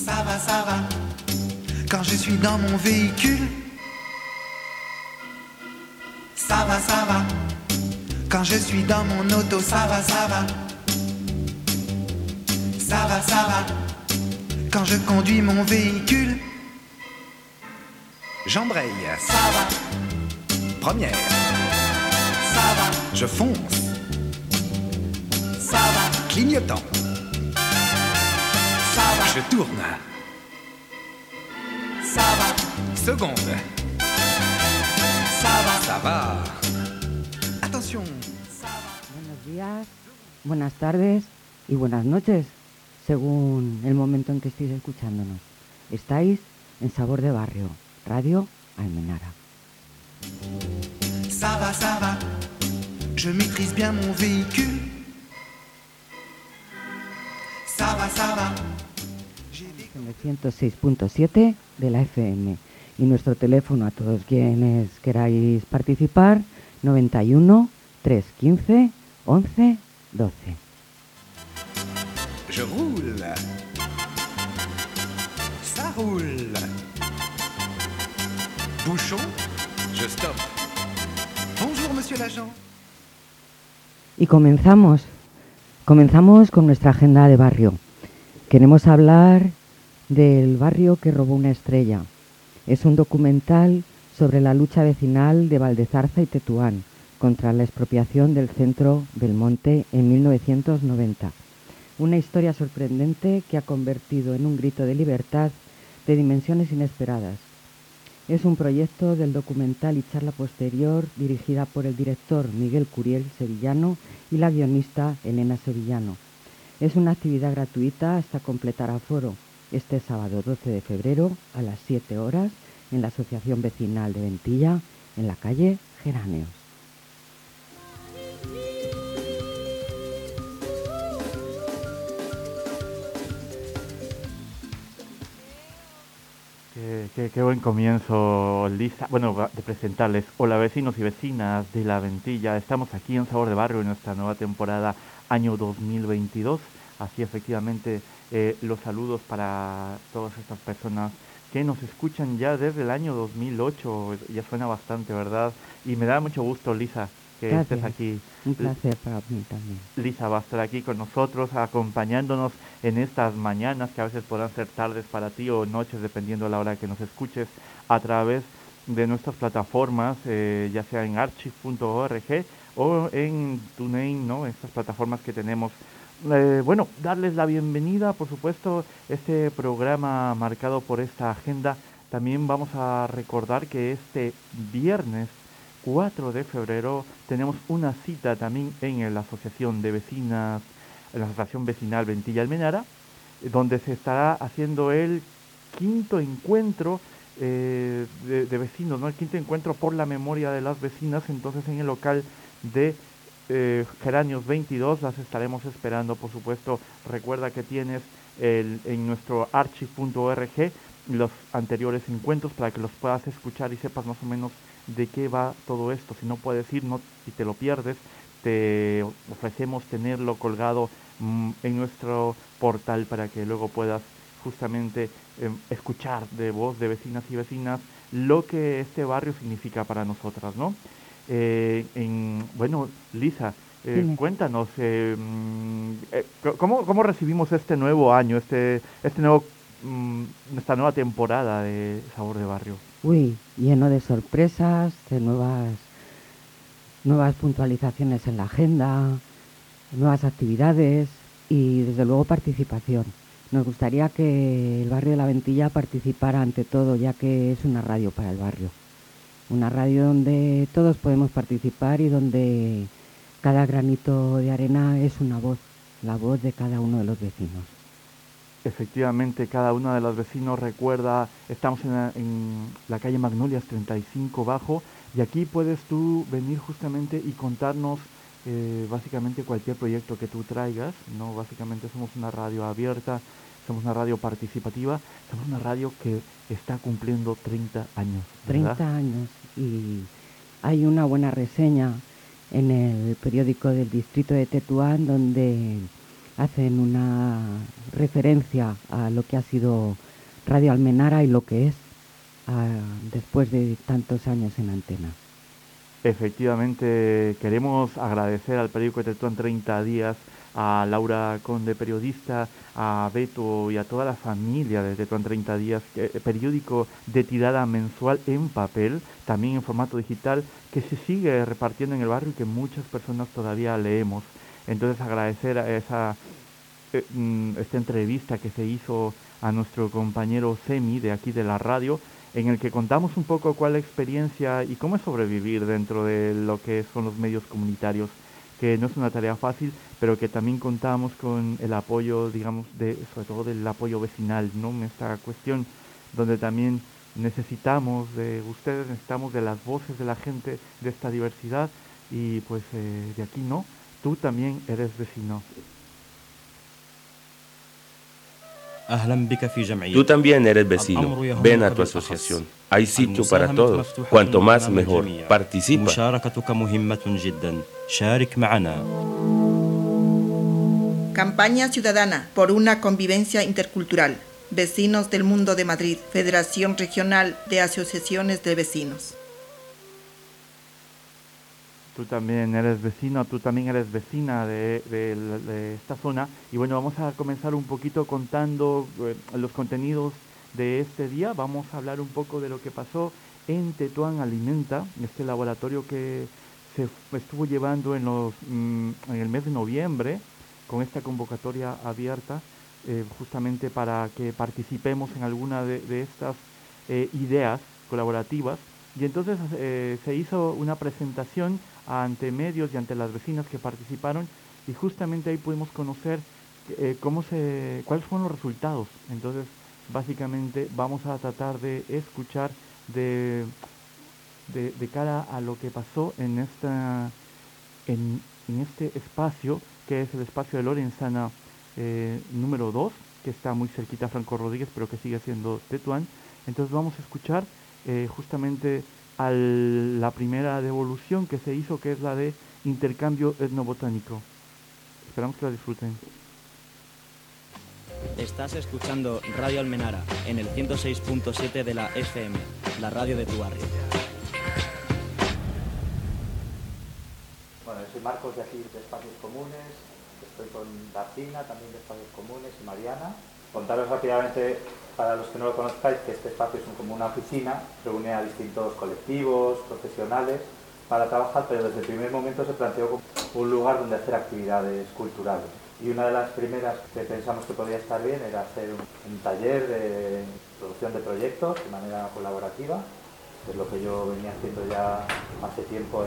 ça va. Quand je suis dans mon véhicule, ça va, ça va. Quand je suis dans mon auto, ça va, ça va. Ça va, ça va. Quand je conduis mon véhicule, j'embraye. Ça va. Première. Ça va. Je fonce. Ça va. Clignotant. Ça va. Je tourne. Ça va. Seconde. Ça va. Ça va. Attention. Buenos días, buenas tardes y buenas noches, según el momento en que estéis escuchándonos. Estáis en Sabor de Barrio, Radio Almenara. Ça va, je maîtrise bien mon véhicule. Ça va. En el 106.7 de la FM. Y nuestro teléfono a todos quienes queráis participar, 91 315 11 12. Je roule. Ça roule. Bouchon, je stoppe. Bonjour, monsieur l'agent. Y comenzamos con nuestra agenda de barrio. Queremos hablar del barrio que robó una estrella. Es un documental sobre la lucha vecinal de Valdezarza y Tetuán contra la expropiación del centro Belmonte en 1990. Una historia sorprendente que ha convertido en un grito de libertad de dimensiones inesperadas. Es un proyecto del documental y charla posterior dirigida por el director Miguel Curiel Sevillano y la guionista Elena Sevillano. Es una actividad gratuita hasta completar aforo, este sábado 12 de febrero a las 7 horas en la Asociación Vecinal de Ventilla, en la calle Geráneos. Qué buen comienzo, Lisa. Bueno, de presentarles. Hola vecinos y vecinas de La Ventilla. Estamos aquí en Sabor de Barrio en nuestra nueva temporada año 2022. Así efectivamente los saludos para todas estas personas que nos escuchan ya desde el año 2008. Ya suena bastante, ¿verdad? Y me da mucho gusto, Lisa, que Gracias. estés aquí. Un placer para mí también. Lisa va a estar aquí con nosotros, acompañándonos en estas mañanas, que a veces podrán ser tardes para ti o noches, dependiendo de la hora que nos escuches, a través de nuestras plataformas, ya sea en archive.org o en TuneIn, ¿no? Estas plataformas que tenemos. Bueno, darles la bienvenida, por supuesto, este programa marcado por esta agenda. También vamos a recordar que este viernes 4 de febrero tenemos una cita también en la Asociación de Vecinas, en la Asociación Vecinal Ventilla Almenara, donde se estará haciendo el quinto encuentro de vecinos, ¿no? El quinto encuentro por la memoria de las vecinas. Entonces en el local de Geráneos 22 las estaremos esperando, por supuesto. Recuerda que tienes en nuestro archive.org los anteriores encuentros para que los puedas escuchar y sepas más o menos de qué va todo esto. Si no puedes ir, si te lo pierdes, te ofrecemos tenerlo colgado en nuestro portal para que luego puedas justamente escuchar de voz de vecinas y vecinas lo que este barrio significa para nosotras, ¿no? Bueno, Lisa, cuéntanos, ¿cómo recibimos este nuevo año, esta nueva temporada de Sabor de Barrio? Lleno de sorpresas, de nuevas puntualizaciones en la agenda, nuevas actividades y desde luego participación. Nos gustaría que el barrio de La Ventilla participara ante todo, ya que es una radio para el barrio. Una radio donde todos podemos participar y donde cada granito de arena es una voz, la voz de cada uno de los vecinos. Efectivamente, cada uno de los vecinos recuerda, estamos en la calle Magnolias 35 Bajo, y aquí puedes tú venir justamente y contarnos básicamente cualquier proyecto que tú traigas, ¿no? Básicamente somos una radio abierta, somos una radio participativa, somos una radio que está cumpliendo 30 años, ¿verdad? 30 años, y hay una buena reseña en el periódico del distrito de Tetuán donde hacen una referencia a lo que ha sido Radio Almenara y lo que es después de tantos años en antena. Efectivamente, queremos agradecer al periódico de Tetuán 30 días, a Laura Conde, periodista, a Beto y a toda la familia de Tetuán 30 días, periódico de tirada mensual en papel, también en formato digital, que se sigue repartiendo en el barrio y que muchas personas todavía leemos. Entonces agradecer a esta entrevista que se hizo a nuestro compañero Semi de aquí de la radio, en el que contamos un poco cuál es la experiencia y cómo es sobrevivir dentro de lo que son los medios comunitarios, que no es una tarea fácil, pero que también contamos con el apoyo, digamos, sobre todo del apoyo vecinal, ¿no? En esta cuestión, donde también necesitamos de ustedes, necesitamos de las voces de la gente, de esta diversidad, y pues de aquí, ¿no? Tú también eres vecino. Tú también eres vecino. Ven a tu asociación. Hay sitio para todos. Cuanto más mejor. Participa. Campaña ciudadana por una convivencia intercultural. Vecinos del Mundo de Madrid, Federación Regional de Asociaciones de Vecinos. Tú también eres vecino, tú también eres vecina de esta zona. Y bueno, vamos a comenzar un poquito contando los contenidos de este día. Vamos a hablar un poco de lo que pasó en Tetuán Alimenta, este laboratorio que se estuvo llevando en el mes de noviembre, con esta convocatoria abierta, justamente para que participemos en alguna de estas ideas colaborativas. Y entonces se hizo una presentación ante medios y ante las vecinas que participaron, y justamente ahí pudimos conocer cuáles fueron los resultados. Entonces, básicamente vamos a tratar de escuchar de cara a lo que pasó en este espacio, que es el espacio de Lorenzana número 2, que está muy cerquita a Franco Rodríguez, pero que sigue siendo Tetuán. Entonces vamos a escuchar justamente a la primera devolución que se hizo, que es la de intercambio etnobotánico. Esperamos que la disfruten. Estás escuchando Radio Almenara en el 106.7 de la FM, la radio de tu barrio. Bueno, yo soy Marcos de aquí de Espacios Comunes, estoy con Darcina también de Espacios Comunes y Mariana. Contaros rápidamente, para los que no lo conozcáis, que este espacio es como una oficina, reúne a distintos colectivos, profesionales, para trabajar, pero desde el primer momento se planteó como un lugar donde hacer actividades culturales. Y una de las primeras que pensamos que podía estar bien era hacer un taller de producción de proyectos de manera colaborativa, que es lo que yo venía haciendo ya hace tiempo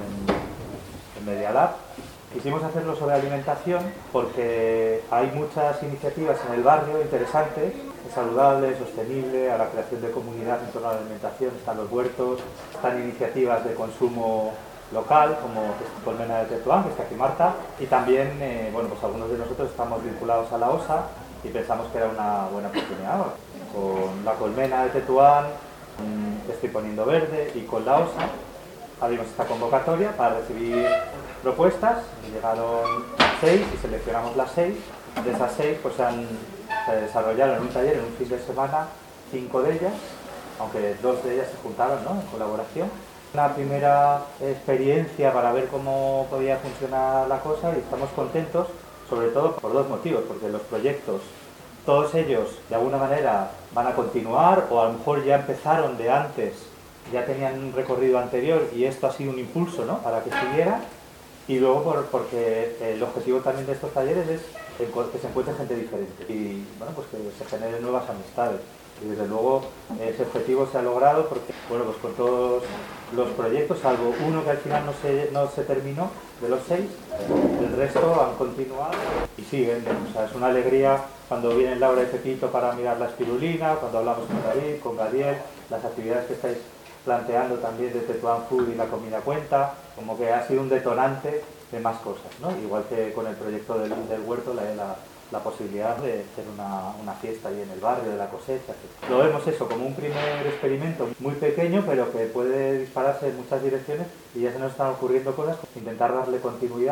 en Media Lab. Quisimos hacerlo sobre alimentación porque hay muchas iniciativas en el barrio interesantes, saludable, sostenible, a la creación de comunidad en torno a la alimentación. Están los huertos, están iniciativas de consumo local, como Colmena de Tetuán, que está aquí Marta, y también, bueno, pues algunos de nosotros estamos vinculados a la OSA y pensamos que era una buena oportunidad. Con la Colmena de Tetuán, Estoy Poniendo Verde, y con la OSA abrimos esta convocatoria para recibir propuestas. Llegaron 6 y seleccionamos las 6. De esas 6 pues se desarrollaron en un taller en un fin de semana 5 de ellas, aunque 2 de ellas se juntaron, ¿no?, en colaboración. Una primera experiencia para ver cómo podía funcionar la cosa, y estamos contentos sobre todo por 2 motivos, porque los proyectos, todos ellos de alguna manera van a continuar, o a lo mejor ya empezaron de antes, ya tenían un recorrido anterior y esto ha sido un impulso, ¿no?, para que siguiera. Y luego porque el objetivo también de estos talleres es que se encuentre gente diferente y, bueno, pues que se generen nuevas amistades. Y desde luego ese objetivo se ha logrado porque, bueno, pues con todos los proyectos, salvo uno que al final no se terminó, de los 6, el resto han continuado y siguen. O sea, es una alegría cuando vienen Laura y Pepito para mirar la espirulina, cuando hablamos con David, con Gadiel, las actividades que estáis planteando también de Tetuán Food y la comida cuenta, como que ha sido un detonante de más cosas, ¿no? Igual que con el proyecto del huerto, la posibilidad de hacer una fiesta ahí en el barrio, de la cosecha, etc. Lo vemos eso como un primer experimento muy pequeño, pero que puede dispararse en muchas direcciones, y ya se nos están ocurriendo cosas, intentar darle continuidad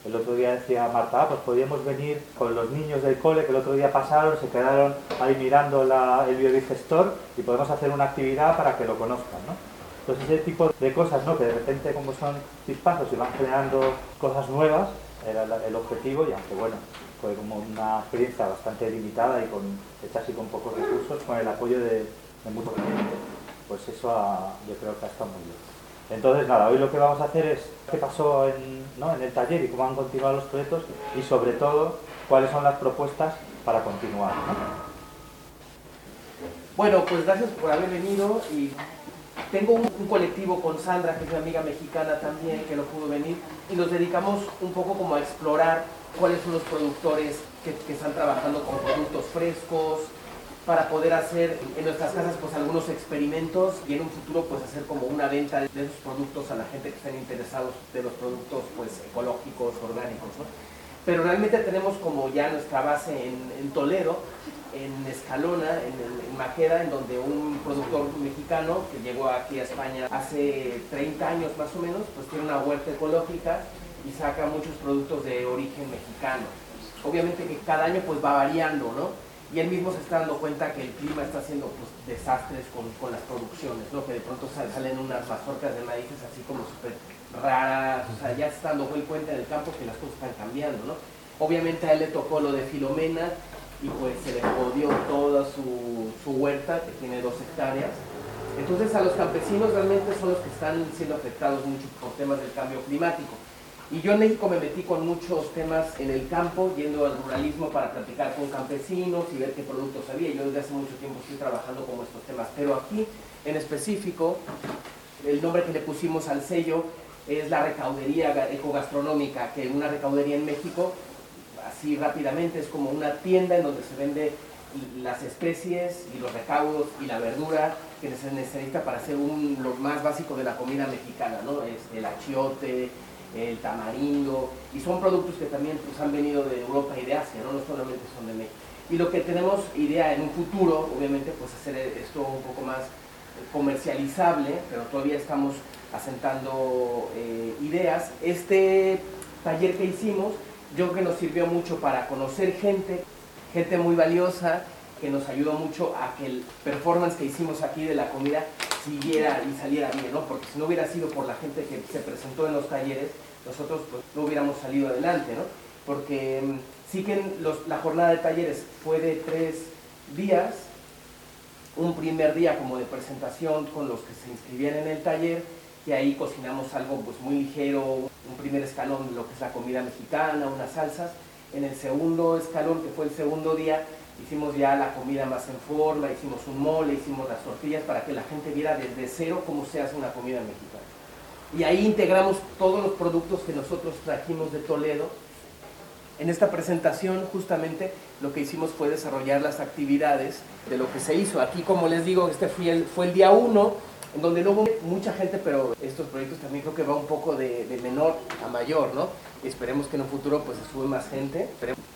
El otro día decía Marta, pues podíamos venir con los niños del cole que el otro día pasaron, se quedaron ahí mirando el biodigestor y podemos hacer una actividad para que lo conozcan, ¿no? Entonces ese tipo de cosas, ¿no? Que de repente como son chispazos y van generando cosas nuevas, era el objetivo, y aunque bueno, fue como una experiencia bastante limitada y hecha así con pocos recursos, con el apoyo de mucha gente, pues eso yo creo que ha estado muy bien. Entonces nada, hoy lo que vamos a hacer es qué pasó en el taller y cómo han continuado los proyectos y sobre todo cuáles son las propuestas para continuar, ¿no? Bueno, pues gracias por haber venido y tengo un colectivo con Sandra, que es mi amiga mexicana también, que no pudo venir, y nos dedicamos un poco como a explorar cuáles son los productores que están trabajando con productos frescos, para poder hacer en nuestras casas pues algunos experimentos y en un futuro pues hacer como una venta de esos productos a la gente que estén interesados de los productos pues ecológicos, orgánicos, ¿no? Pero realmente tenemos como ya nuestra base en Toledo, en Escalona, en Maqueda, en donde un productor mexicano que llegó aquí a España hace 30 años más o menos, pues tiene una huerta ecológica y saca muchos productos de origen mexicano. Obviamente que cada año pues va variando, ¿no? Y él mismo se está dando cuenta que el clima está haciendo pues, desastres con las producciones, ¿no? Que de pronto salen unas mazorcas de maíces así como súper raras, o sea, ya se está dando cuenta en el campo que las cosas están cambiando, ¿no? Obviamente a él le tocó lo de Filomena y pues se le jodió toda su huerta, que tiene 2 hectáreas. Entonces a los campesinos realmente son los que están siendo afectados mucho por temas del cambio climático. Y yo en México me metí con muchos temas en el campo, yendo al ruralismo para platicar con campesinos y ver qué productos había. Yo desde hace mucho tiempo estoy trabajando con estos temas, pero aquí en específico, el nombre que le pusimos al sello es la recaudería ecogastronómica, que una recaudería en México, así rápidamente, es como una tienda en donde se vende las especies y los recaudos y la verdura que se necesita para hacer lo más básico de la comida mexicana, ¿no? El achiote, el tamarindo, y son productos que también pues, han venido de Europa y de Asia, no solamente son de México. Y lo que tenemos idea en un futuro, obviamente, pues hacer esto un poco más comercializable, pero todavía estamos asentando ideas. Este taller que hicimos, yo creo que nos sirvió mucho para conocer gente muy valiosa, que nos ayudó mucho a que el performance que hicimos aquí de la comida siguiera y saliera bien, ¿no? Porque si no hubiera sido por la gente que se presentó en los talleres, nosotros pues no hubiéramos salido adelante, ¿no? Porque sí que la jornada de talleres fue de 3 días, un primer día como de presentación con los que se inscribían en el taller, y ahí cocinamos algo pues muy ligero, un primer escalón de lo que es la comida mexicana, unas salsas. En el segundo escalón, que fue el segundo día, hicimos ya la comida más en forma, hicimos un mole, hicimos las tortillas para que la gente viera desde cero cómo se hace una comida mexicana. Y ahí integramos todos los productos que nosotros trajimos de Toledo. En esta presentación justamente lo que hicimos fue desarrollar las actividades de lo que se hizo. Aquí, como les digo, este fue el día 1, en donde no hubo mucha gente, pero estos proyectos también creo que va un poco de menor a mayor, ¿no? Y esperemos que en un futuro pues se sube más gente.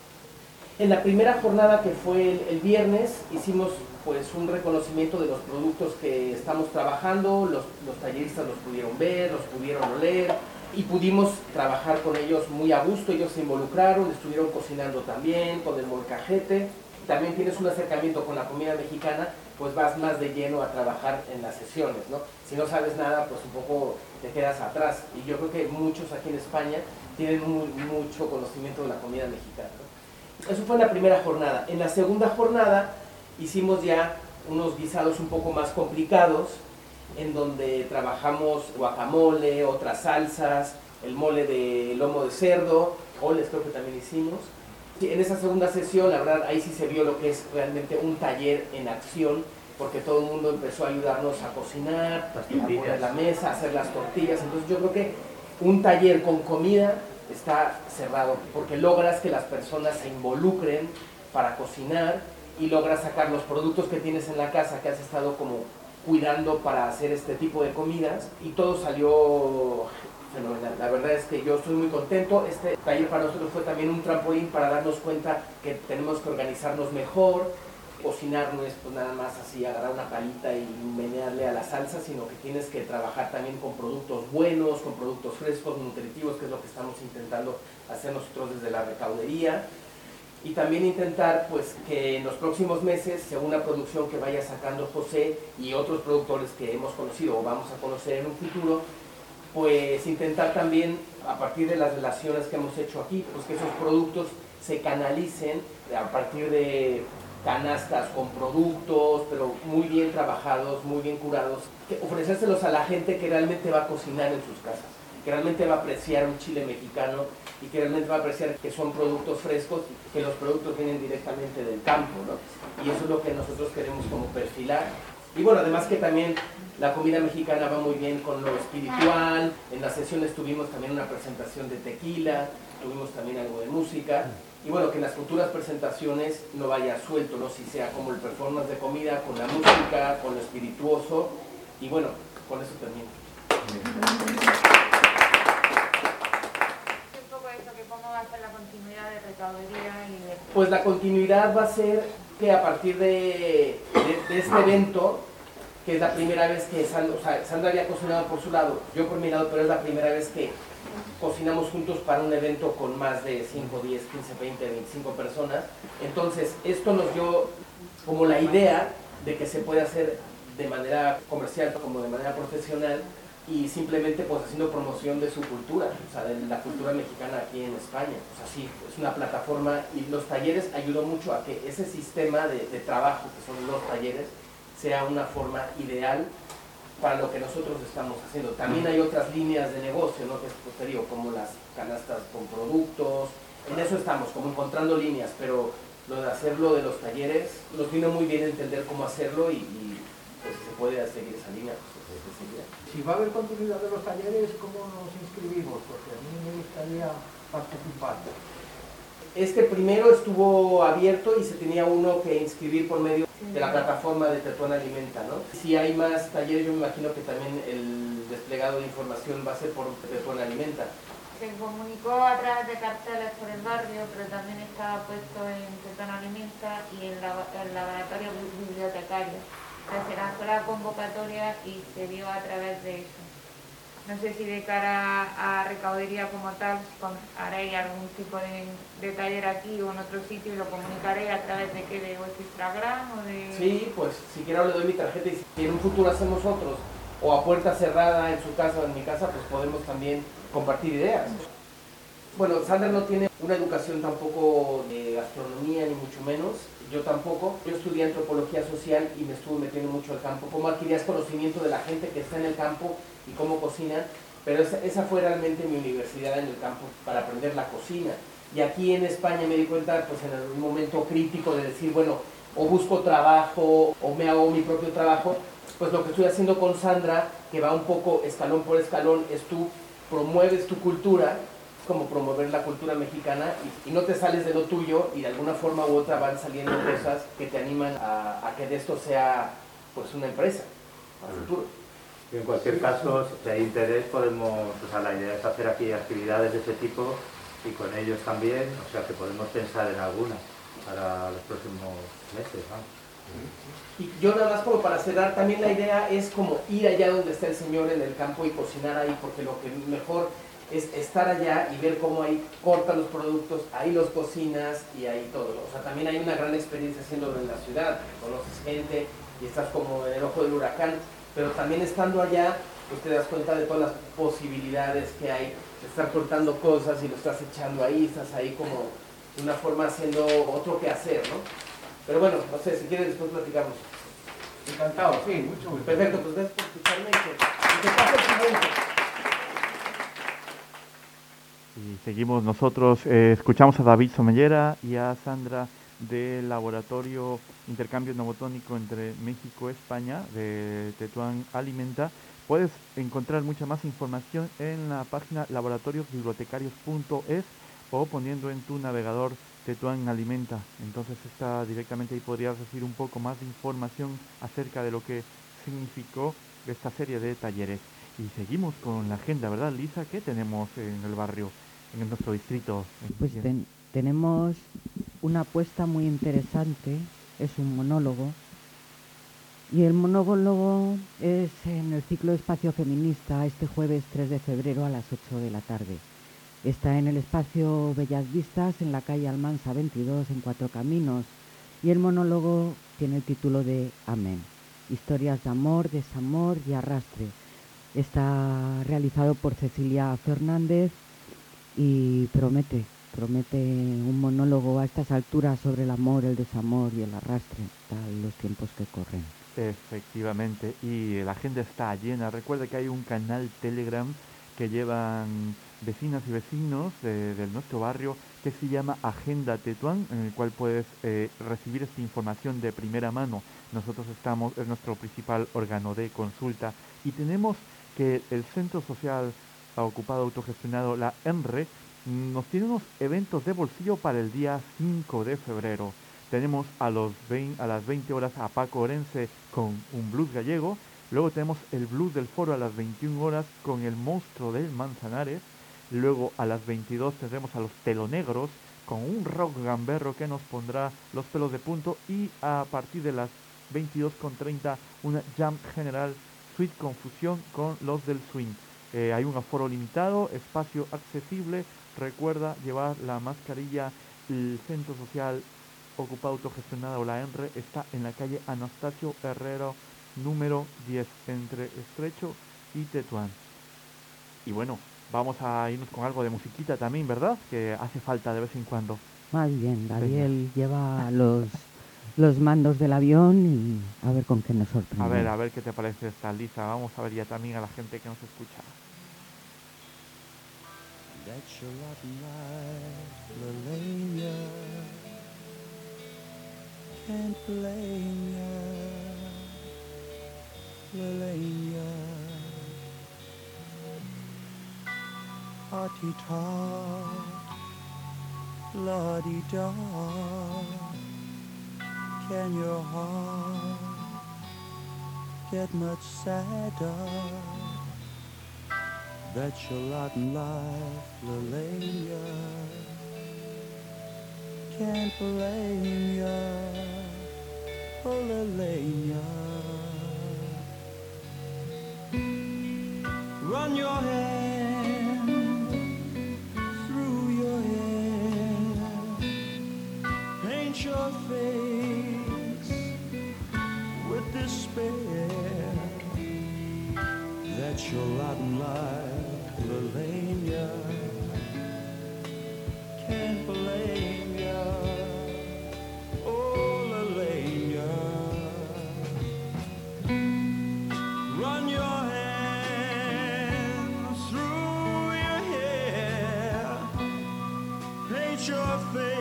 En la primera jornada, que fue el viernes, hicimos pues un reconocimiento de los productos que estamos trabajando, los talleristas los pudieron ver, los pudieron oler y pudimos trabajar con ellos muy a gusto. Ellos se involucraron, estuvieron cocinando también con el molcajete. También tienes un acercamiento con la comida mexicana, pues vas más de lleno a trabajar en las sesiones, ¿no? Si no sabes nada, pues un poco te quedas atrás. Y yo creo que muchos aquí en España tienen mucho conocimiento de la comida mexicana, ¿no? Eso fue en la primera jornada. En la segunda jornada hicimos ya unos guisados un poco más complicados, en donde trabajamos guacamole, otras salsas, el mole de lomo de cerdo, oles creo que también hicimos. En esa segunda sesión, la verdad, ahí sí se vio lo que es realmente un taller en acción, porque todo el mundo empezó a ayudarnos a cocinar, a poner la mesa, a hacer las tortillas. Entonces yo creo que un taller con comida está cerrado, porque logras que las personas se involucren para cocinar y logras sacar los productos que tienes en la casa, que has estado como cuidando para hacer este tipo de comidas, y todo salió fenomenal. La verdad es que yo estoy muy contento. Este taller para nosotros fue también un trampolín para darnos cuenta que tenemos que organizarnos mejor, cocinar no es pues nada más así agarrar una palita y menearle a la salsa, sino que tienes que trabajar también con productos buenos, con productos frescos, nutritivos, que es lo que estamos intentando hacer nosotros desde la recaudería. Y también intentar pues que en los próximos meses, según una producción que vaya sacando José y otros productores que hemos conocido o vamos a conocer en un futuro, pues intentar también, a partir de las relaciones que hemos hecho aquí, pues que esos productos se canalicen a partir de canastas con productos, pero muy bien trabajados, muy bien curados, que ofrecérselos a la gente que realmente va a cocinar en sus casas, que realmente va a apreciar un chile mexicano y que realmente va a apreciar que son productos frescos, que los productos vienen directamente del campo, ¿no? Y eso es lo que nosotros queremos como perfilar. Y bueno, además que también la comida mexicana va muy bien con lo espiritual. En las sesiones tuvimos también una presentación de tequila, tuvimos también algo de música. Y bueno, que en las futuras presentaciones no vaya suelto, ¿no? Si sea como el performance de comida, con la música, con lo espirituoso. Y bueno, con eso termino. Un poco eso, que cómo va a ser la continuidad de recaudería y de... Pues la continuidad va a ser que a partir de este evento, que es la primera vez que Sandra había cocinado por su lado, yo por mi lado, pero es la primera vez que cocinamos juntos para un evento con más de 5, 10, 15, 20, 25 personas. Entonces, esto nos dio como la idea de que se puede hacer de manera comercial como de manera profesional y simplemente pues haciendo promoción de su cultura, o sea, de la cultura mexicana aquí en España. O sea, sí, es una plataforma y los talleres ayudó mucho a que ese sistema de trabajo que son los talleres sea una forma ideal para lo que nosotros estamos haciendo. También hay otras líneas de negocio, ¿no? Que es posterior, como las canastas con productos. En eso estamos, como encontrando líneas, pero lo de hacerlo de los talleres nos vino muy bien entender cómo hacerlo y pues si se puede seguir esa línea, pues se seguirá. Si va a haber continuidad de los talleres, ¿cómo nos inscribimos? Porque a mí me gustaría participar. Este primero estuvo abierto y se tenía uno que inscribir por medio de la plataforma de Tetuán Alimenta, ¿no? Si hay más talleres, yo me imagino que también el desplegado de información va a ser por Tetuán Alimenta. Se comunicó a través de carteles por el barrio, pero también estaba puesto en Tetuán Alimenta y en el laboratorio bibliotecario. Se lanzó la convocatoria y se dio a través de eso. No sé si de cara a recaudería como tal, haréis algún tipo de taller aquí o en otro sitio y lo comunicaréis a través de qué, de vuestro Instagram o de... Sí, pues si quiero le doy mi tarjeta y si en un futuro hacemos otros o a puerta cerrada en su casa o en mi casa, pues podemos también compartir ideas. Bueno, Sandra no tiene una educación tampoco de gastronomía ni mucho menos, yo tampoco. Yo estudié antropología social y me estuve metiendo mucho al campo. Cómo adquirías conocimiento de la gente que está en el campo y cómo cocinan, pero esa fue realmente mi universidad en el campo para aprender la cocina. Y aquí en España me di cuenta, pues en algún momento crítico de decir, bueno, o busco trabajo o me hago mi propio trabajo, pues lo que estoy haciendo con Sandra, que va un poco escalón por escalón, es tú promueves tu cultura, como promover la cultura mexicana y no te sales de lo tuyo y de alguna forma u otra van saliendo cosas que te animan a que de esto sea pues una empresa a futuro. Y en cualquier caso, si hay interés, podemos, o sea, la idea es hacer aquí actividades de ese tipo y con ellos también, o sea que podemos pensar en algunas para los próximos meses, ¿no? Y yo nada más como para cerrar, también la idea es como ir allá donde está el señor en el campo y cocinar ahí, porque lo que mejor es estar allá y ver cómo ahí cortan los productos, ahí los cocinas y ahí todo, ¿no? O sea, también hay una gran experiencia haciéndolo en la ciudad, conoces gente y estás como en el ojo del huracán, pero también estando allá, pues te das cuenta de todas las posibilidades que hay de estar cortando cosas y lo estás echando ahí, estás ahí como de una forma haciendo otro que hacer, ¿no? Pero bueno, no sé, si quieres después platicamos. Encantado, sí, mucho gusto. Perfecto, pues gracias por escucharme y que pase el siguiente. Y seguimos nosotros, escuchamos a David Somellera y a Sandra del Laboratorio Intercambio Novotónico entre México y España de Tetuán Alimenta. Puedes encontrar mucha más información en la página laboratoriosbibliotecarios.es o poniendo en tu navegador Tetuán Alimenta. Entonces está directamente ahí, podrías recibir un poco más de información acerca de lo que significó esta serie de talleres. Y seguimos con la agenda, ¿verdad, Lisa? ¿Qué tenemos en el barrio, en nuestro distrito? Pues tenemos una apuesta muy interesante es un monólogo. Y el monólogo es en el ciclo Espacio Feminista este jueves 3 de febrero a las 8 de la tarde. Está en el espacio Bellas Vistas, en la calle Almansa 22, en Cuatro Caminos. Y el monólogo tiene el título de Amén. Historias de amor, desamor y arrastre. Está realizado por Cecilia Fernández y promete un monólogo a estas alturas sobre el amor, el desamor y el arrastre, tal los tiempos que corren. Efectivamente, y la agenda está llena. Recuerda que hay un canal Telegram que llevan vecinas y vecinos de nuestro barrio que se llama Agenda Tetuán, en el cual puedes recibir esta información de primera mano. Nosotros es nuestro principal órgano de consulta, y tenemos que el Centro Social Ocupado Autogestionado, la ENRE, nos tiene unos eventos de bolsillo para el día 5 de febrero. Tenemos a las 20 horas a Paco Orense con un blues gallego. Luego tenemos el blues del Foro a las 21 horas con el Monstruo del Manzanares. Luego a las 22 tendremos a los Telonegros con un rock gamberro que nos pondrá los pelos de punto. Y a partir de las 22:30 una jam general Sweet Confusión con los del swing. Hay un aforo limitado, espacio accesible. Recuerda llevar la mascarilla. El Centro Social Ocupado Autogestionado, la ENRE, está en la calle Anastasio Herrero número 10, entre Estrecho y Tetuán. Y bueno, vamos a irnos con algo de musiquita también, ¿verdad? Que hace falta de vez en cuando. Más bien, Gabriel lleva los mandos del avión y a ver con qué nos sorprende. A ver qué te parece esta lista. Vamos a ver ya también a la gente que nos escucha. That's your rotten life, Lelania. Can't blame ya, Lelania. Hearty-tot, la-di-da. Can your heart get much sadder? That's your lot in life, Lelania. Can't blame ya, oh Lelania. Run your hand through your hair, paint your face with despair. That's your lot in life, Lelania. Can't blame ya, oh Lelania. Run your hand through your hair, paint your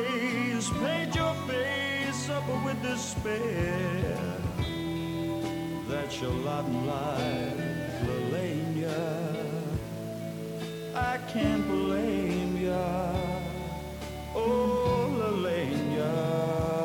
face up with despair. That's your lot in life, Lelania. I can't blame ya, oh Lelania.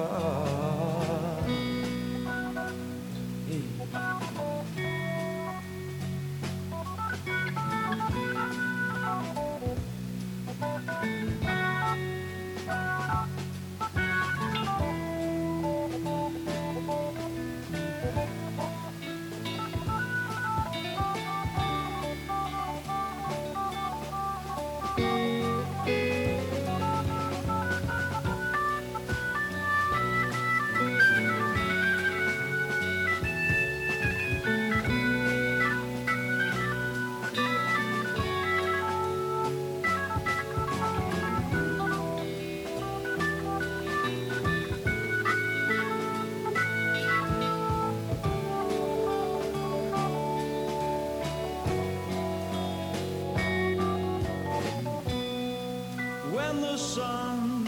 When the sun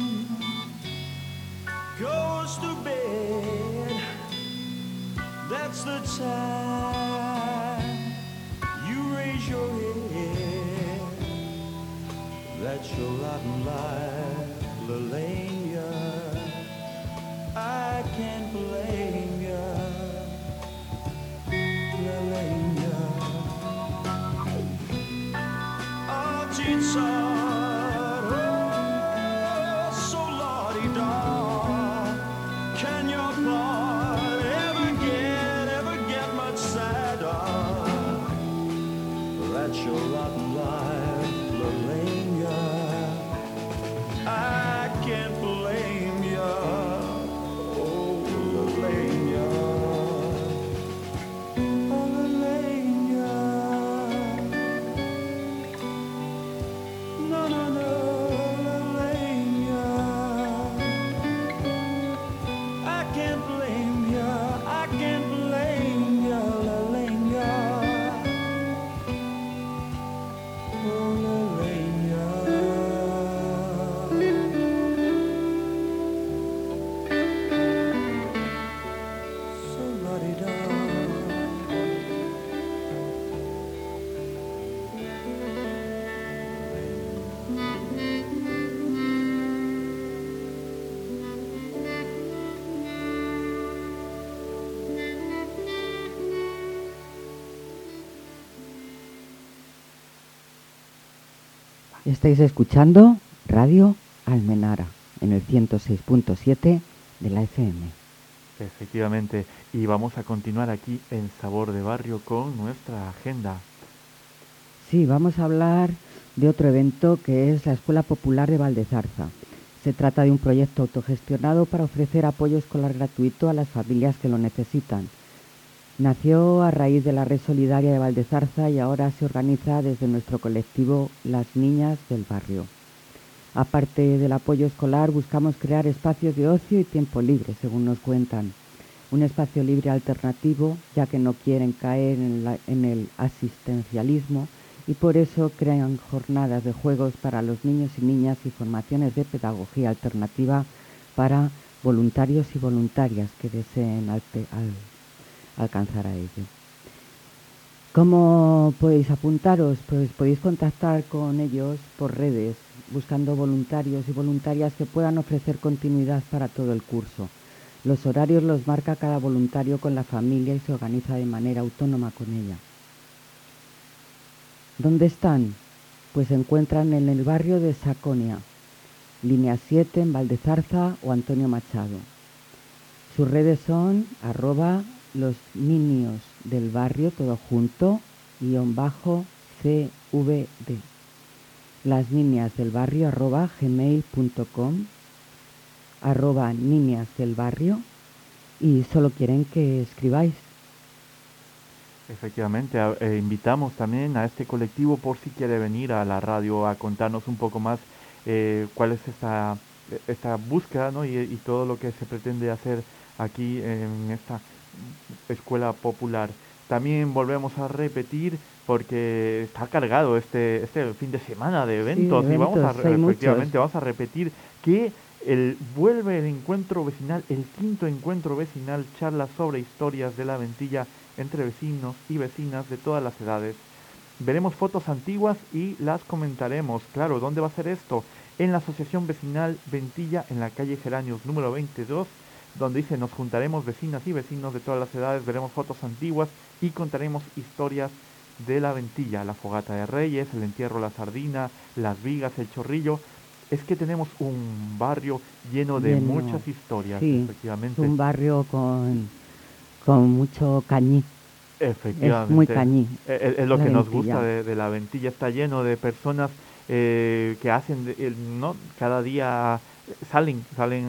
goes to bed, that's the time you raise your head. That's your lot in life, Lelania. I can't blame ya, Lelania. I'll teach can your Estáis escuchando Radio Almenara en el 106.7 de la FM. Efectivamente, y vamos a continuar aquí en Sabor de Barrio con nuestra agenda. Sí, vamos a hablar de otro evento que es la Escuela Popular de Valdezarza. Se trata de un proyecto autogestionado para ofrecer apoyo escolar gratuito a las familias que lo necesitan. Nació a raíz de la Red Solidaria de Valdezarza y ahora se organiza desde nuestro colectivo Las Niñas del Barrio. Aparte del apoyo escolar, buscamos crear espacios de ocio y tiempo libre, según nos cuentan. Un espacio libre alternativo, ya que no quieren caer en el asistencialismo y por eso crean jornadas de juegos para los niños y niñas y formaciones de pedagogía alternativa para voluntarios y voluntarias que deseen alcanzar a ello. ¿Cómo podéis apuntaros? Pues podéis contactar con ellos por redes, buscando voluntarios y voluntarias que puedan ofrecer continuidad para todo el curso. Los horarios los marca cada voluntario con la familia y se organiza de manera autónoma con ella. ¿Dónde están? Pues se encuentran en el barrio de Saconia, línea 7 en Valdezarza o Antonio Machado. Sus redes son @losniñosdelbarrio, todo junto, _CVD. lasniñasdelbarrio @gmail.com, @niñasdelbarrio, y solo quieren que escribáis. Efectivamente, invitamos también a este colectivo por si quiere venir a la radio a contarnos un poco más cuál es esta búsqueda, ¿no? y todo lo que se pretende hacer aquí en esta escuela popular. También volvemos a repetir porque está cargado este fin de semana de eventos, sí, y vamos efectivamente vamos a repetir que vuelve el encuentro vecinal, el 5º encuentro vecinal, charlas sobre historias de la Ventilla entre vecinos y vecinas de todas las edades. Veremos fotos antiguas y las comentaremos. Claro, ¿dónde va a ser esto? En la Asociación Vecinal Ventilla, en la calle Geranios número 22, donde dice: nos juntaremos vecinas y vecinos de todas las edades, veremos fotos antiguas y contaremos historias de la Ventilla, la fogata de Reyes, el entierro, la sardina, las vigas, el chorrillo. Es que tenemos un barrio lleno de muchas historias, sí, efectivamente. Es un barrio con mucho cañí. Efectivamente. Es muy cañí. Es lo que nos gusta de la Ventilla. Está lleno de personas que hacen, ¿no? Cada día salen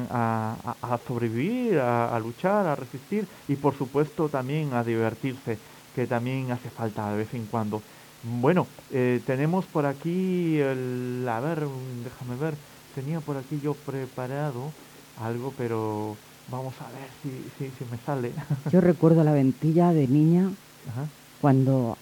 a sobrevivir, a luchar, a resistir y por supuesto también a divertirse, que también hace falta de vez en cuando. Bueno, tenemos por aquí, déjame ver, tenía por aquí yo preparado algo, pero vamos a ver si me sale. Yo recuerdo la Ventilla de niña, Ajá. cuando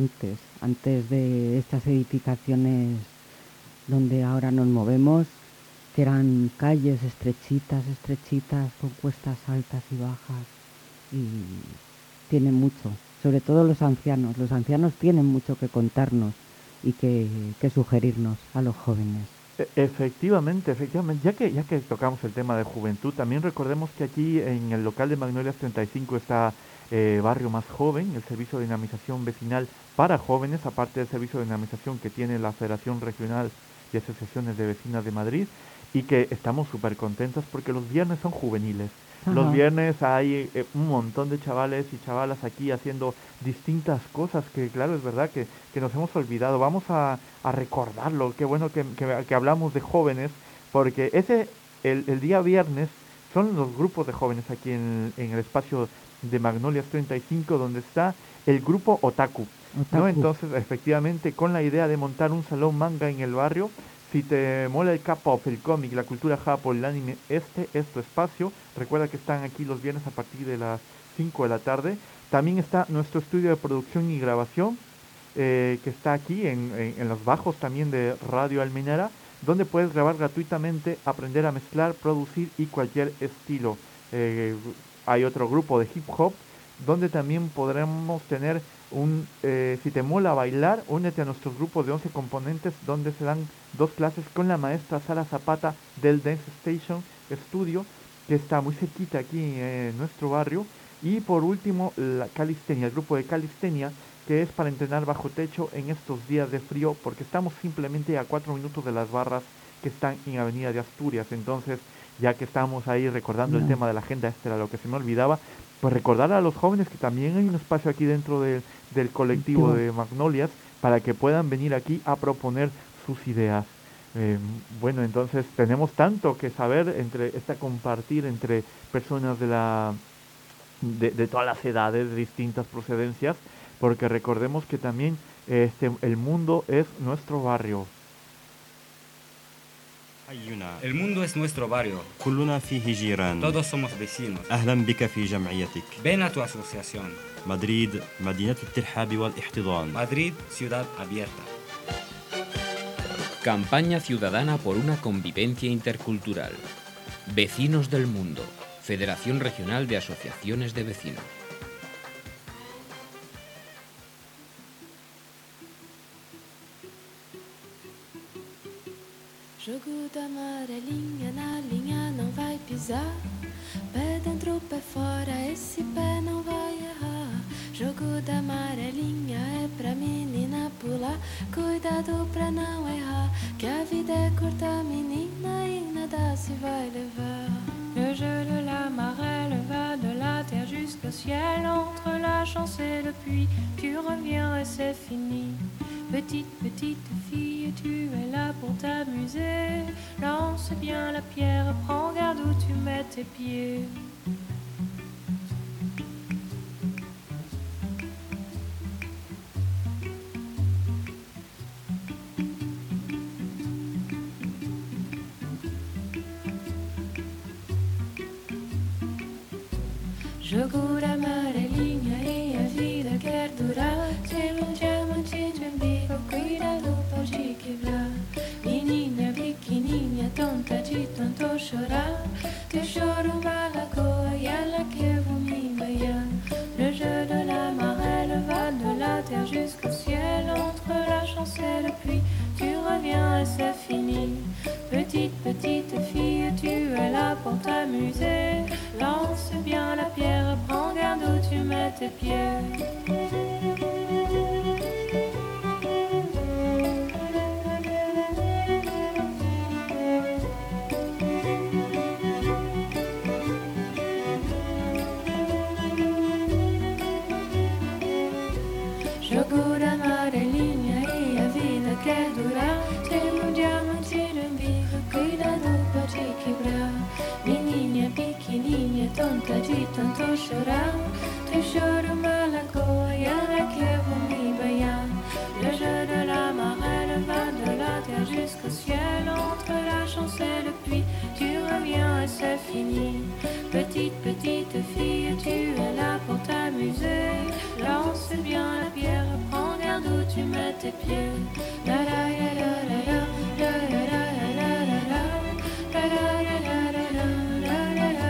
antes de estas edificaciones donde ahora nos movemos, que eran calles estrechitas, con cuestas altas y bajas, y tienen mucho, sobre todo los ancianos tienen mucho que contarnos y que sugerirnos a los jóvenes. Efectivamente, ya que tocamos el tema de juventud, también recordemos que aquí en el local de Magnolias 35 está Barrio Más Joven, el servicio de dinamización vecinal para jóvenes, aparte del servicio de dinamización que tiene la Federación Regional de Asociaciones de Vecinas de Madrid, y que estamos súper contentos porque los viernes son juveniles. Ajá. Los viernes hay un montón de chavales y chavalas aquí haciendo distintas cosas que, claro, es verdad que nos hemos olvidado. Vamos a recordarlo. Qué bueno que hablamos de jóvenes, porque el día viernes son los grupos de jóvenes aquí en el espacio de Magnolias 35, donde está el grupo Otaku. ¿No? Entonces, efectivamente, con la idea de montar un salón manga en el barrio. Si te mola el K-pop, el cómic, la cultura japo, el anime, este es tu espacio. Recuerda que están aquí los viernes a partir de las 5 de la tarde. También está nuestro estudio de producción y grabación, que está aquí en los bajos también de Radio Almenara, donde puedes grabar gratuitamente, aprender a mezclar, producir y cualquier estilo. Hay otro grupo de hip hop, donde también podremos tener si te mola bailar, únete a nuestro grupo de 11 componentes, donde se dan 2 clases con la maestra Sara Zapata del Dance Station Studio, que está muy cerquita aquí en nuestro barrio. Y por último, la calistenia, el grupo de calistenia, que es para entrenar bajo techo en estos días de frío, porque estamos simplemente a 4 minutos de las barras que están en Avenida de Asturias. Entonces, ya que estamos ahí recordando el tema de la agenda, este era lo que se me olvidaba, pues recordar a los jóvenes que también hay un espacio aquí dentro del colectivo de Magnolias para que puedan venir aquí a proponer sus ideas. Bueno, entonces tenemos tanto que saber compartir entre personas de todas las edades, de distintas procedencias, porque recordemos que también el mundo es nuestro barrio. El mundo es nuestro barrio. Todos somos vecinos. Ven a tu asociación. Madrid, Madrid, ciudad abierta. Campaña ciudadana por una convivencia intercultural. Vecinos del Mundo. Federación Regional de Asociaciones de Vecinos. Jogo da amarelinha na linha não vai pisar. Pé dentro, pé fora, esse pé não vai errar. Jogo da amarelinha é pra menina pular. Cuidado pra não errar, que a vida é curta, menina, e nada se vai levar. Le jeu de la marelle va de la terre jusqu'au ciel. Entre la chance et le puits, tu reviens et c'est fini. Petite, petite fille, tu es là pour t'amuser. Lance bien la pierre, prends garde où tu mets tes pieds. Jogo da amarelinha e a vida quer durar. Tem diamante de umbigo, cuidado, pode quebrar. Menina pequenininha, tonta de tanto chorar. Teu choro malacoa e ela quer me banhar. Le jeu de la marelle va de la terre jusqu'au ciel. Entre la chance et le puits, tu reviens et c'est fini. Petite, petite fille, tu es là pour t'amuser. Lance bien la pierre, prends garde où tu mets tes pieds. Jogo da amarelinha e a vida quer durar. Tem diamante no umbigo, cuidado, pode quebrar. Menina pequenininha, tonta de tanto chorar. Teu choro malacoa e ela quer me banhar. Le jeu de la marelle va de la terre jusqu'au ciel. Entre la chance et le puits, tu reviens et c'est fini. Petite, petite fille, tu es là pour t'amuser. Lance bien la pierre, prends garde où tu mets tes pieds. La la la la la la la la la la la la la la la la la.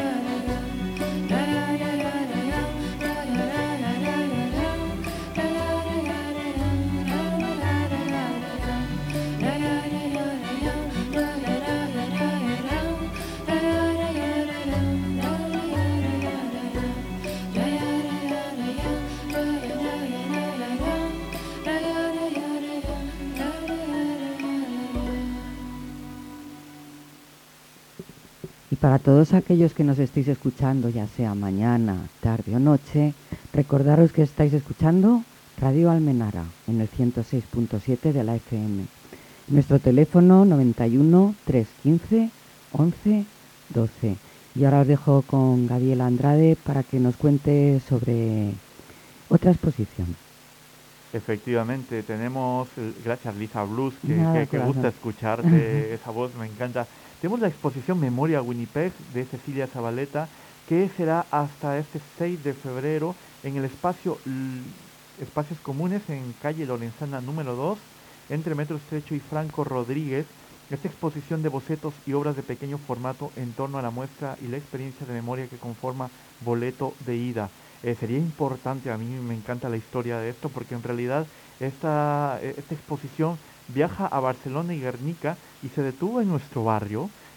Y para todos aquellos que nos estéis escuchando, ya sea mañana, tarde o noche, recordaros que estáis escuchando Radio Almenara en el 106.7 de la FM. Nuestro teléfono 91 315 11 12. Y ahora os dejo con Gabriela Andrade para que nos cuente sobre otra exposición. Efectivamente, tenemos, gracias Lisa Blues, que gusta escucharte, esa voz me encanta. Tenemos la exposición Memoria Winnipeg de Cecilia Zabaleta, que será hasta este 6 de febrero en el Espacios Comunes en calle Lorenzana número 2, entre Metro Estrecho y Franco Rodríguez. Esta exposición de bocetos y obras de pequeño formato en torno a la muestra y la experiencia de memoria que conforma Boleto de Ida. Sería importante, a mí me encanta la historia de esto, porque en realidad esta exposición viaja a Barcelona y Guernica y se detuvo en nuestro barrio,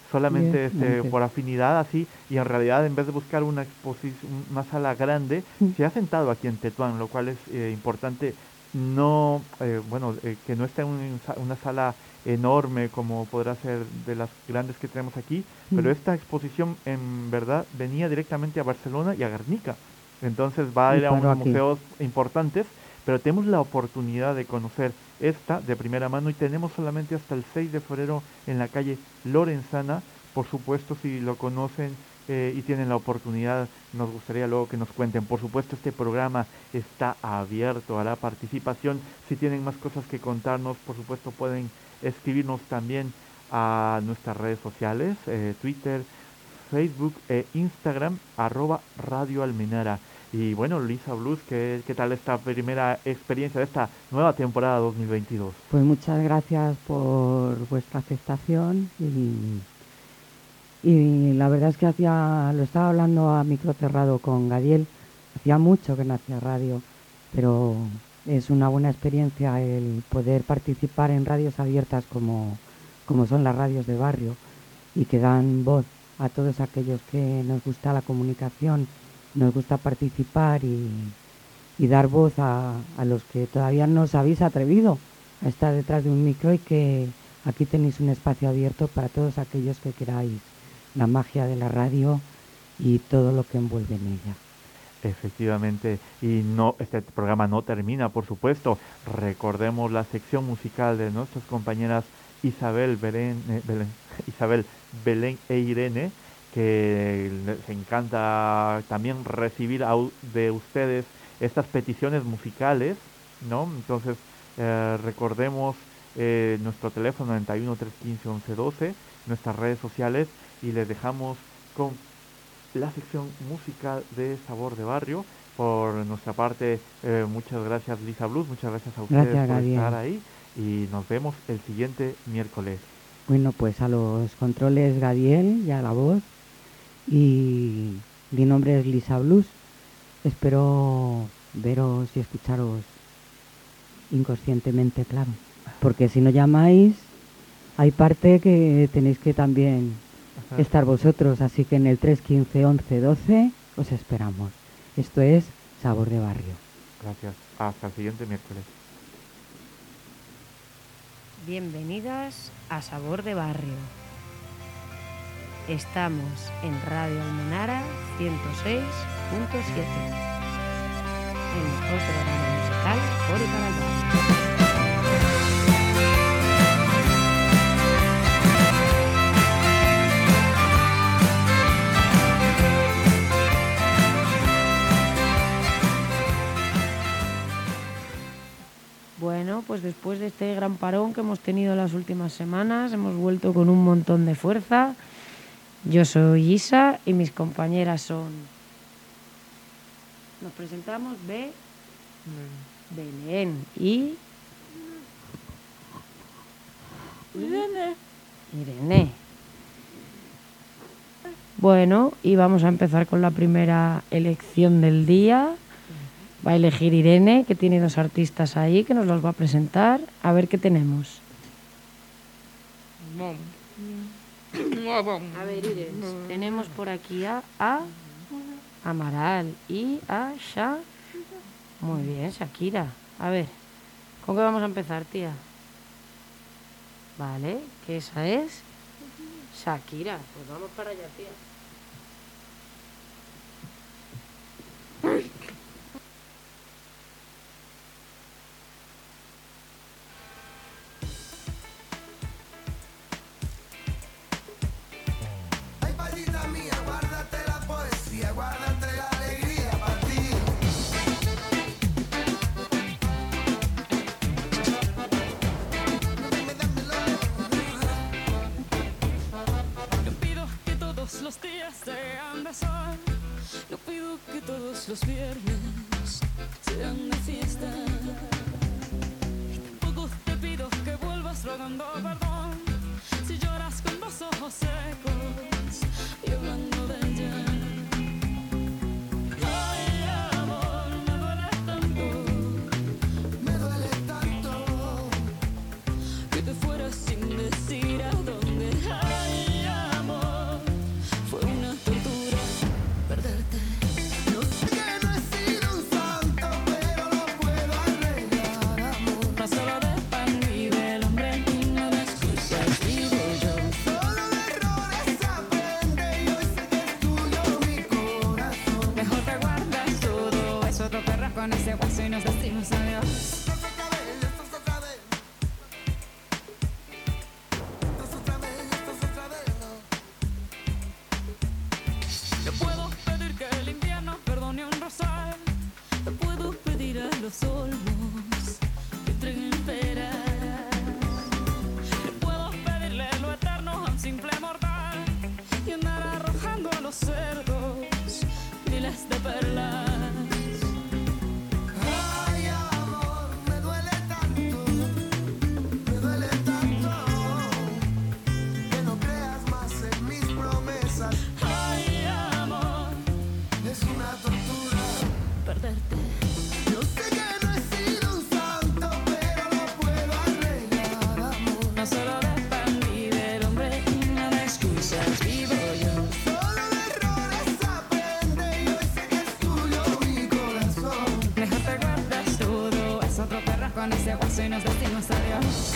solamente por afinidad así, y en realidad en vez de buscar una sala grande, se ha sentado aquí en Tetuán, lo cual es importante, no que no esté en una sala enorme como podrá ser de las grandes que tenemos aquí, pero esta exposición en verdad venía directamente a Barcelona y a Guernica, entonces va a ir a unos museos importantes, pero tenemos la oportunidad de conocer esta de primera mano y tenemos solamente hasta el 6 de febrero en la calle Lorenzana. Por supuesto, si lo conocen y tienen la oportunidad, nos gustaría luego que nos cuenten. Por supuesto, este programa está abierto a la participación. Si tienen más cosas que contarnos, por supuesto, pueden escribirnos también a nuestras redes sociales, Twitter, Facebook e Instagram, @Radio Almenara. Y bueno, Lisa Blues, ¿qué tal esta primera experiencia de esta nueva temporada 2022? Pues muchas gracias por vuestra aceptación y la verdad es que lo estaba hablando a micro cerrado con Gadiel, hacía mucho que no hacía radio, pero es una buena experiencia el poder participar en radios abiertas como son las radios de barrio y que dan voz a todos aquellos que nos gusta la comunicación, nos gusta participar y dar voz a los que todavía no os habéis atrevido a estar detrás de un micro, y que aquí tenéis un espacio abierto para todos aquellos que queráis la magia de la radio y todo lo que envuelve en ella. Efectivamente, y este programa no termina, por supuesto. Recordemos la sección musical de nuestras compañeras Isabel, Belén e Irene, que les encanta también recibir de ustedes estas peticiones musicales, ¿no? Entonces, recordemos nuestro teléfono 91 315 1112, nuestras redes sociales, y les dejamos con la sección musical de Sabor de Barrio. Por nuestra parte, muchas gracias Lisa Blues, muchas gracias a ustedes por estar ahí, y nos vemos el siguiente miércoles. Bueno, pues a los controles Gadiel y a la voz, y mi nombre es Lisa Blues. Espero veros y escucharos inconscientemente, claro, porque si no llamáis hay parte que tenéis que también estar vosotros, así que en el 315 11 12 os esperamos. Esto es Sabor de Barrio. Gracias, hasta el siguiente miércoles. Bienvenidas a Sabor de Barrio. Estamos en Radio Almenara 106.7, el mejor programa musical por y para el barrio. Bueno, pues después de este gran parón que hemos tenido las últimas semanas, hemos vuelto con un montón de fuerza. Yo soy Isa y mis compañeras son... Nos presentamos Belén y... Irene. Bueno, y vamos a empezar con la primera elección del día. Va a elegir Irene, que tiene dos artistas ahí, que nos los va a presentar. A ver qué tenemos. A ver, Irene, tenemos por aquí a Amaral y a Sha. Muy bien, Shakira. A ver, ¿con qué vamos a empezar, tía? Vale, que esa es Shakira. Pues vamos para allá, tía. Los días sean de sol, yo pido que todos los viernes sean de fiesta. Tampoco te pido que vuelvas rogando perdón si lloras con los ojos secos y hablando de ella. Ay, amor, me duele tanto que te fueras sin decir a dónde. Ay, amor, con ese guaso y nos decimos adiós. Te puedo pedir que el invierno perdone un rosal. Te puedo pedir a los olmos que entreguen peras. Te puedo pedirle lo eterno a un simple mortal y andar arrojando a los cerdos miles de perlas. Ay, amor, me duele tanto que no creas más en mis promesas. Ay, amor, es una tortura perderte. Yo sé que no he sido un santo, pero lo puedo arreglar, amor. No solo dependí del hombre, no de excusas vivo yo. Solo de errores aprende y hoy sé que es tuyo mi corazón. Mejor te guardas todo, es otro perro con ese guaso y nos decimos adiós.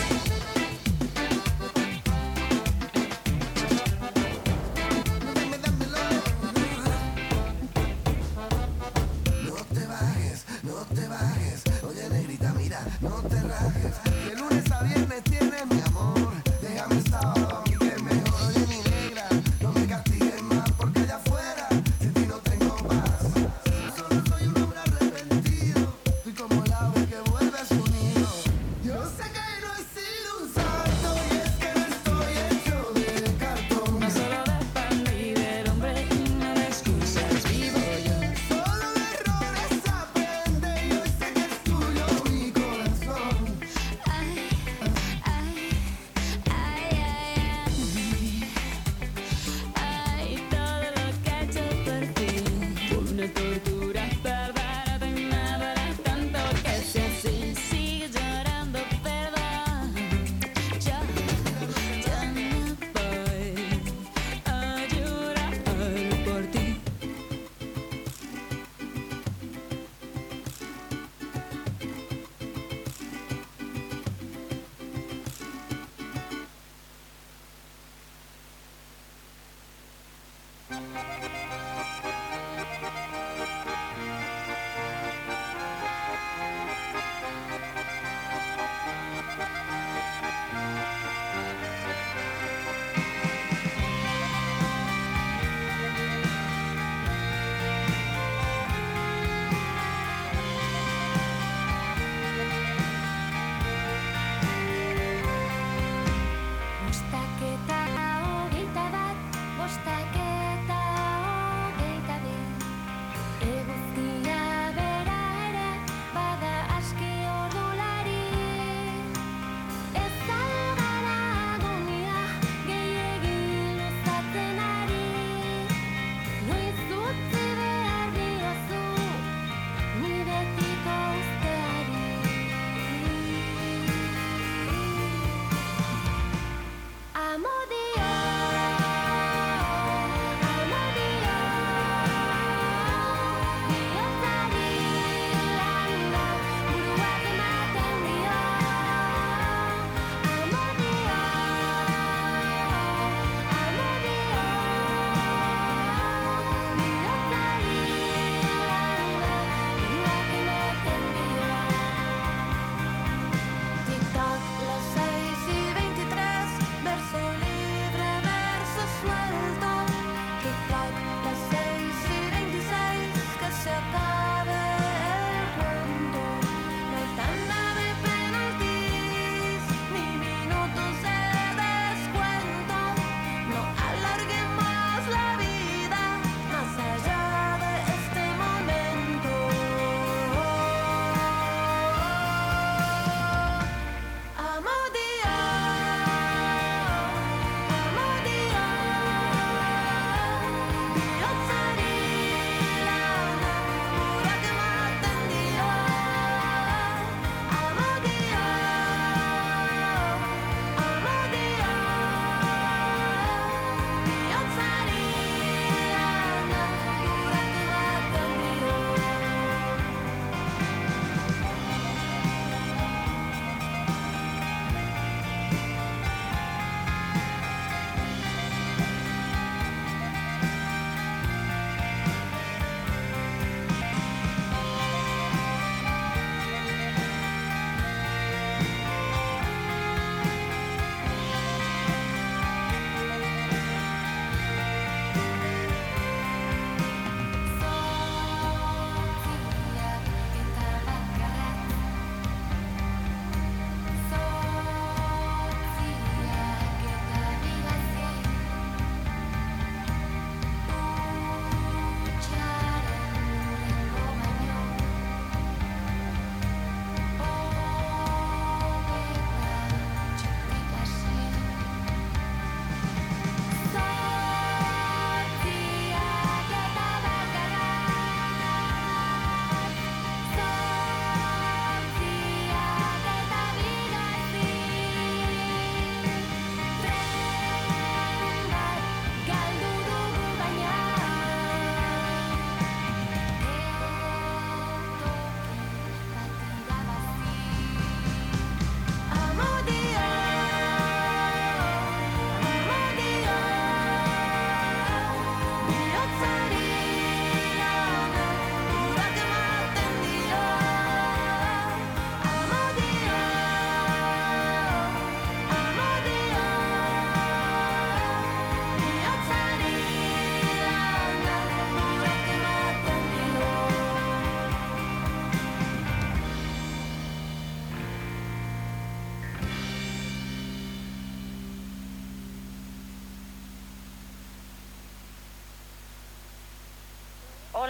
No te bajes, oye negrita, mira, no te rajes. De lunes a viernes tienes mi amor, déjame el sábado a mí que es mejor. Oye mi negra, no me castigues más porque allá afuera sin ti no tengo paz. Solo soy un hombre arrepentido, soy como el ave que vuelve a su nido. Yo sé que no he sido un santo.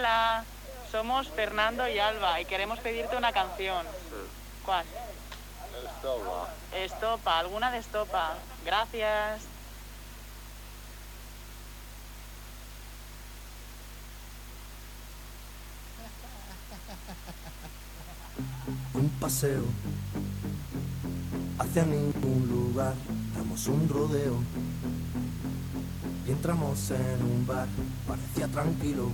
Hola, somos Fernando y Alba y queremos pedirte una canción. ¿Cuál? Estopa. Estopa, alguna de Estopa. Gracias. Un paseo hacia ningún lugar, damos un rodeo y entramos en un bar, parecía tranquilo,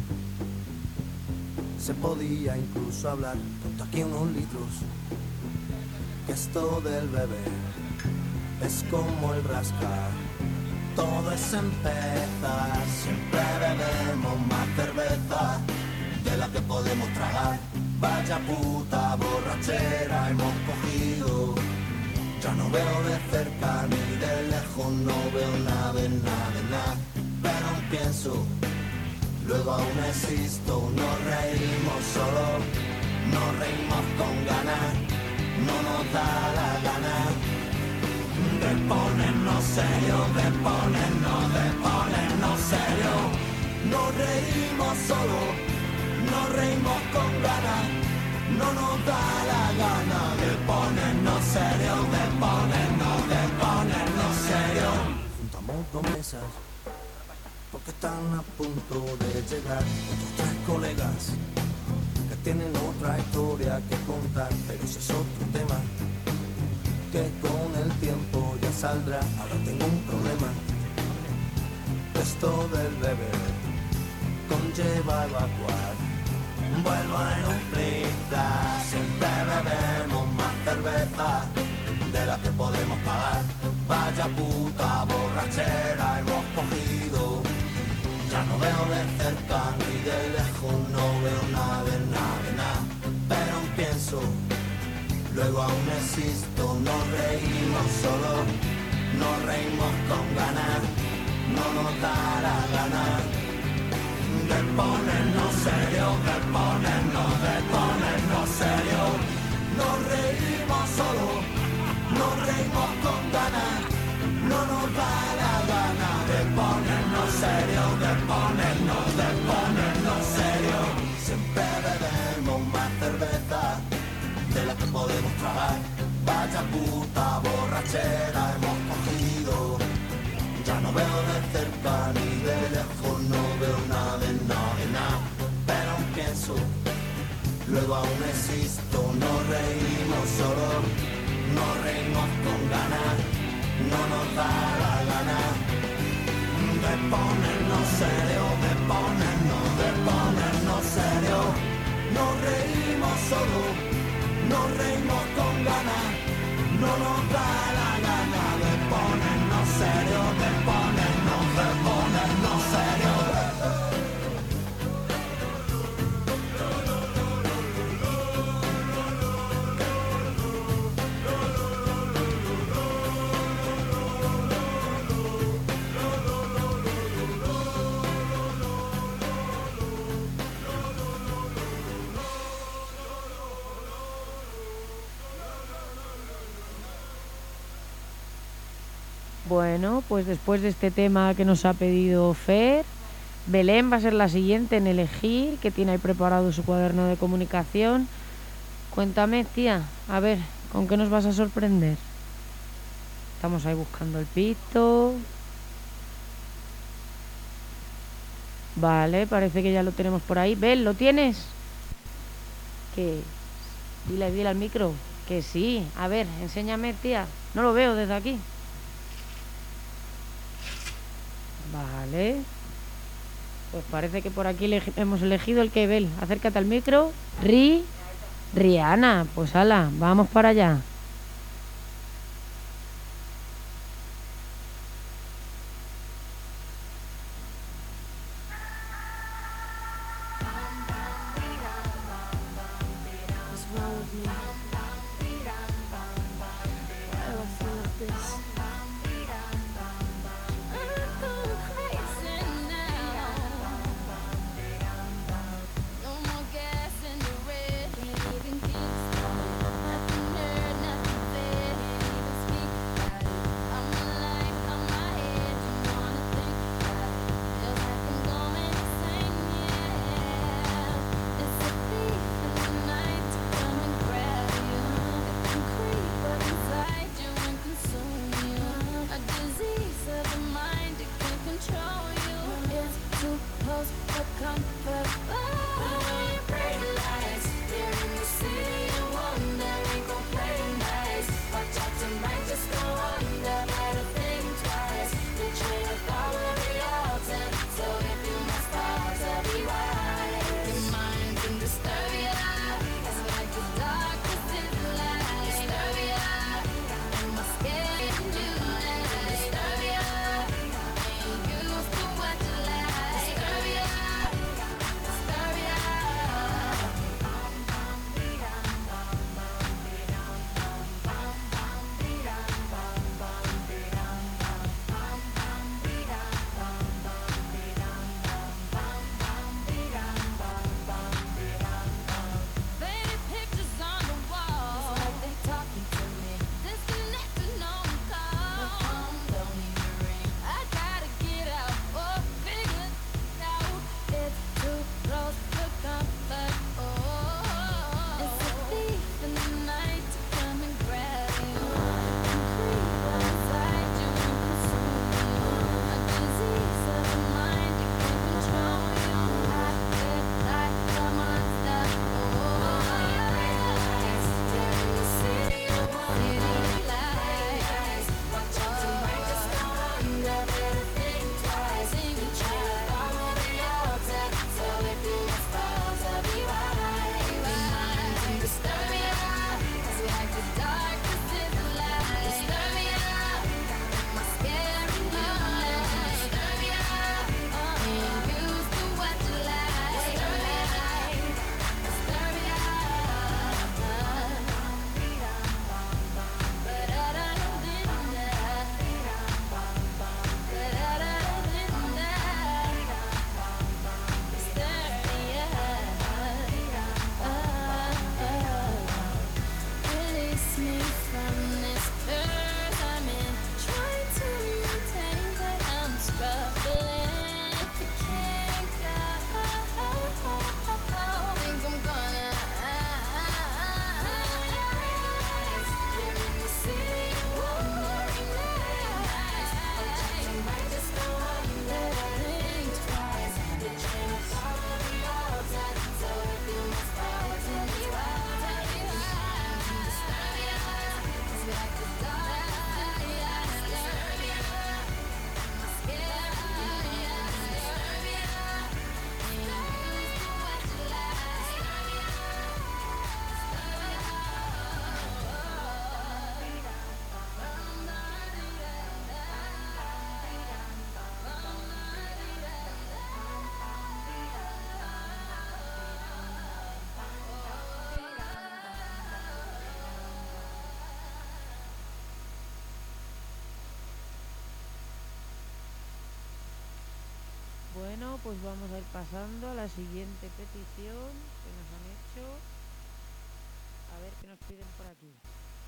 se podía incluso hablar, ponte aquí unos litros, que esto del beber es como el rascar, todo es empezar, siempre bebemos más cerveza de la que podemos tragar. Vaya puta borrachera hemos cogido. Ya no veo de cerca ni de lejos, no veo nada de nada. Pero pienso, luego aún existo. Nos reímos solo, nos reímos con ganas. No nos da la gana de ponernos serios, de ponernos serios. Nos reímos solo, nos reímos con ganas, no nos da la gana de ponernos serios, de ponernos serios. Juntamos dos mesas, porque están a punto de llegar otros tres colegas que tienen otra historia que contar, pero ese es otro tema que con el tiempo ya saldrá. Ahora tengo un problema, esto del beber conlleva evacuar. Vuelvo en un plisca, siempre bebemos más cerveza de la que podemos pagar. Vaya puta borrachera hemos cogido. Ya no veo de cerca ni de lejos, no veo nada de nada. Pero pienso, luego aún existo. Nos reímos solo, nos reímos con ganas. No nos da la gana de ponernos serios, de ponernos serios. Nos reímos solo, nos reímos con ganas. No nos da la gana de ponernos serios, de ponernos serios. Siempre bebemos más cerveza de la que podemos tragar. Vaya puta borrachera hemos cogido. Ya no veo de cerca ni de lejos, no veo nada de nada. Pero pienso, luego aún existo. Nos reímos solo, nos reímos con ganas. No nos da la gana de ponernos serios, de ponernos serios. Nos reímos solo, nos reímos con ganas. No nos da la gana de ponernos serios, de ponernos serios. Bueno, pues después de este tema que nos ha pedido Fer, Belén va a ser la siguiente en elegir, que tiene ahí preparado su cuaderno de comunicación. Cuéntame, tía, a ver, ¿con qué nos vas a sorprender? Estamos ahí buscando el pito. Vale, parece que ya lo tenemos por ahí. Bel, ¿lo tienes? ¿Qué? Dile al micro. Que sí. A ver, enséñame, tía. No lo veo desde aquí. Vale. Pues parece que por aquí hemos elegido el que, Bel. Acércate al micro. Rihanna. Pues ala, vamos para allá. No more gas in the red, leaving things nothing heard. Bueno, pues vamos a ir pasando a la siguiente petición que nos han hecho. A ver qué nos piden por aquí.